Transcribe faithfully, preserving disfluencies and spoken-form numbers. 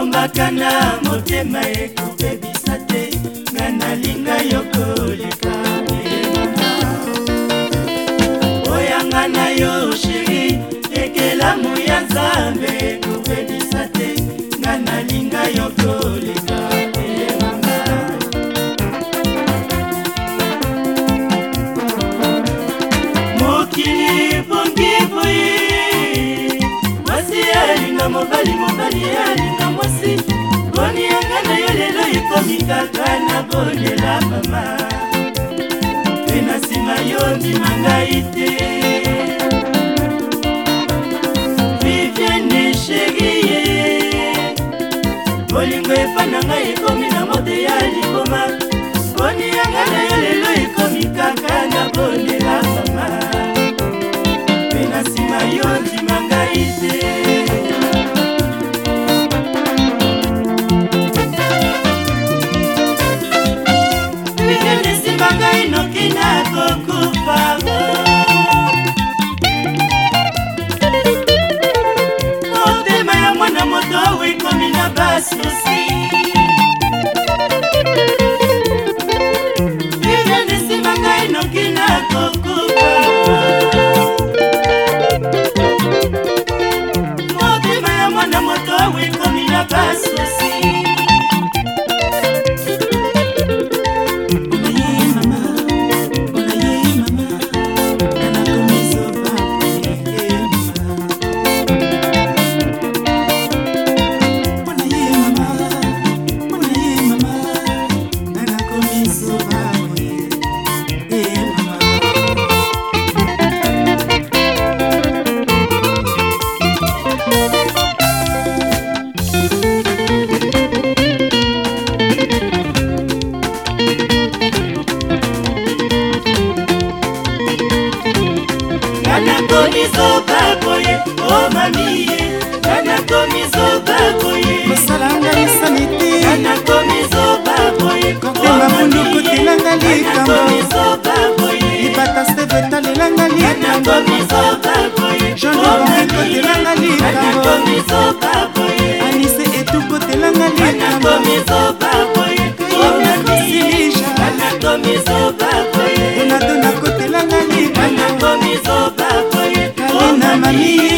Makana motema ekobebisa te nga nalinga yo koleka oyanga na yo sheri ekelamu ya Nzambe ekobebisa te nga nalinga yo koleka mokili bongi boye mwasi alinga mobali mobali alinga mwasi boni yanga na yo lelo ekomi kaka na bolela mama mpe na nsima yo ndima ngai te Vivienne sherie bolingo epa na ngai ekomi na mote ya likoma boni yanga na yo lelo ekomi kaka na bolela mama mpe na nsima yo ndima ngai te motema ya mwana moto ekomi na basusi Vivienne esimba ngai noki na kokufa motema ya mwana moto ekomi na basusi oh mami, kana komizo baboye. Masalanga isaniti. Kana komizo baboye. Kotema mundu kutilanga likambo. Kana komizo baboye. Ibata stebeta lilanga likambo. Kana komizo baboye. Jono bonge kotilanga likambo. Kana komizo baboye. Anise etu kotilanga likambo. Kana komizo baboye. Oh mami, kana komizo baboye. Dona dona kotilanga likambo. Kana komizo baboye. Kalina mami.